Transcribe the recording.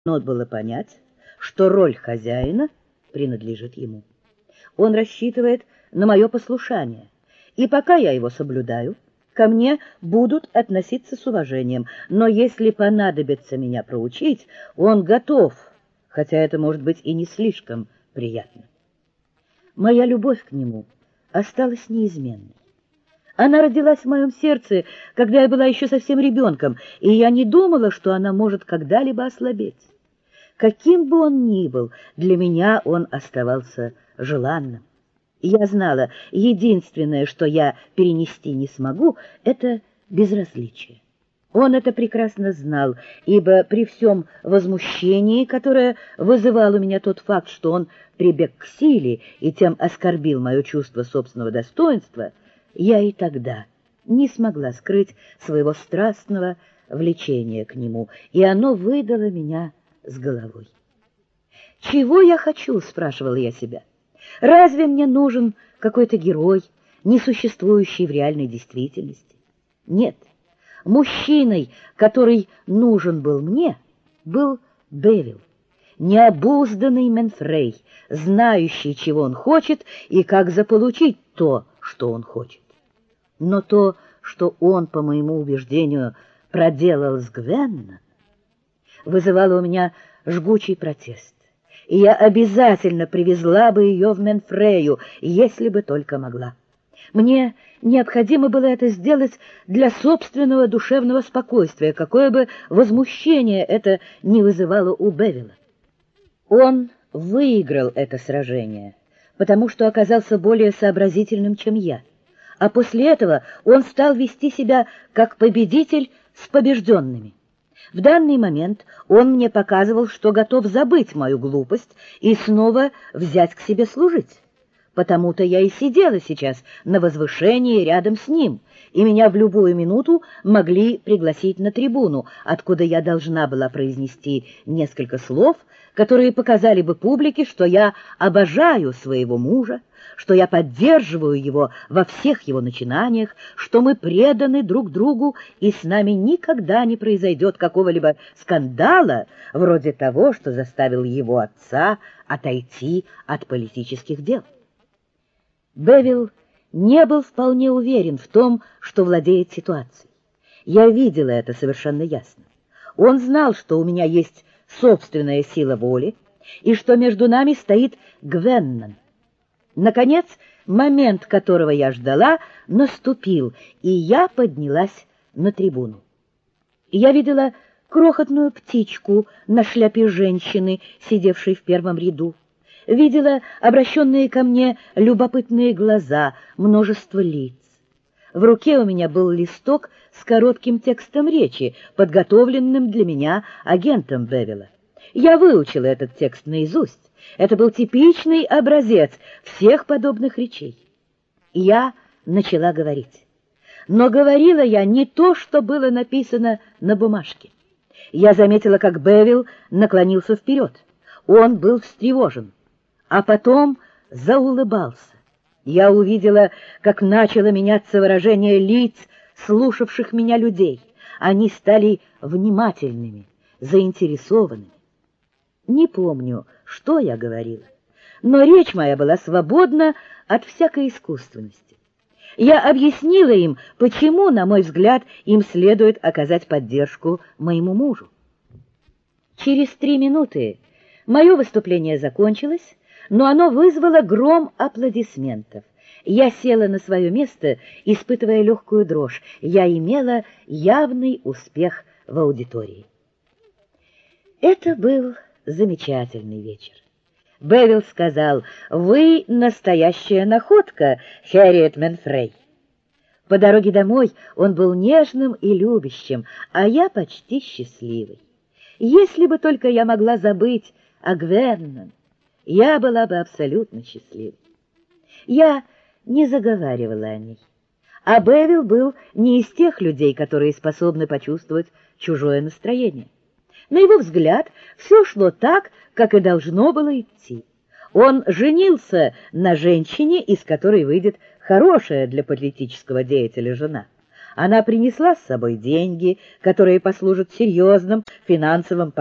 Но было понять, что роль хозяина принадлежит ему. Он рассчитывает на мое послушание, и пока я его соблюдаю, ко мне будут относиться с уважением, но если понадобится меня проучить, он готов, хотя это может быть и не слишком приятно. Моя любовь к нему осталась неизменной. Она родилась в моем сердце, когда я была еще совсем ребенком, и я не думала, что она может когда-либо ослабеть. Каким бы он ни был, для меня он оставался желанным. Я знала, единственное, что я перенести не смогу, это безразличие. Он это прекрасно знал, ибо при всем возмущении, которое вызывал у меня тот факт, что он прибег к силе и тем оскорбил мое чувство собственного достоинства, я и тогда не смогла скрыть своего страстного влечения к нему, и оно выдало меня с головой. «Чего я хочу?» — спрашивала я себя. «Разве мне нужен какой-то герой, несуществующий в реальной действительности? Нет, мужчиной, который нужен был мне, был Бевил, необузданный Менфрей, знающий, чего он хочет и как заполучить то, что он хочет. Но то, что он, по моему убеждению, проделал с Гвенна, вызывало у меня жгучий протест, и я обязательно привезла бы ее в Менфрею, если бы только могла. Мне необходимо было это сделать для собственного душевного спокойствия, какое бы возмущение это не вызывало у Бевила. Он выиграл это сражение, потому что оказался более сообразительным, чем я, а после этого он стал вести себя как победитель с побежденными. В данный момент он мне показывал, что готов забыть мою глупость и снова взять к себе служить. Потому-то я и сидела сейчас на возвышении рядом с ним, и меня в любую минуту могли пригласить на трибуну, откуда я должна была произнести несколько слов, которые показали бы публике, что я обожаю своего мужа, что я поддерживаю его во всех его начинаниях, что мы преданы друг другу, и с нами никогда не произойдет какого-либо скандала, вроде того, что заставил его отца отойти от политических дел. Бевил не был вполне уверен в том, что владеет ситуацией. Я видела это совершенно ясно. Он знал, что у меня есть собственная сила воли, и что между нами стоит Гвеннан. Наконец, момент, которого я ждала, наступил, и я поднялась на трибуну. Я видела крохотную птичку на шляпе женщины, сидевшей в первом ряду. Видела обращенные ко мне любопытные глаза, множество лиц. В руке у меня был листок с коротким текстом речи, подготовленным для меня агентом Бевила. Я выучила этот текст наизусть. Это был типичный образец всех подобных речей. Я начала говорить. Но говорила я не то, что было написано на бумажке. Я заметила, как Бевил наклонился вперед. Он был встревожен, а потом заулыбался. Я увидела, как начало меняться выражение лиц слушавших меня людей. Они стали внимательными, заинтересованными. Не помню, что я говорила, но речь моя была свободна от всякой искусственности. Я объяснила им, почему, на мой взгляд, им следует оказать поддержку моему мужу. Через 3 минуты мое выступление закончилось, но оно вызвало гром аплодисментов. Я села на свое место, испытывая легкую дрожь. Я имела явный успех в аудитории. Это был замечательный вечер. Бевил сказал: «Вы настоящая находка, Хэрриет Менфрей». По дороге домой он был нежным и любящим, а я почти счастливой. Если бы только я могла забыть о Гвеннан, я была бы абсолютно счастливой. Я не заговаривала о ней, а Бевил был не из тех людей, которые способны почувствовать чужое настроение. На его взгляд, все шло так, как и должно было идти. Он женился на женщине, из которой выйдет хорошая для политического деятеля жена. Она принесла с собой деньги, которые послужат серьезным финансовым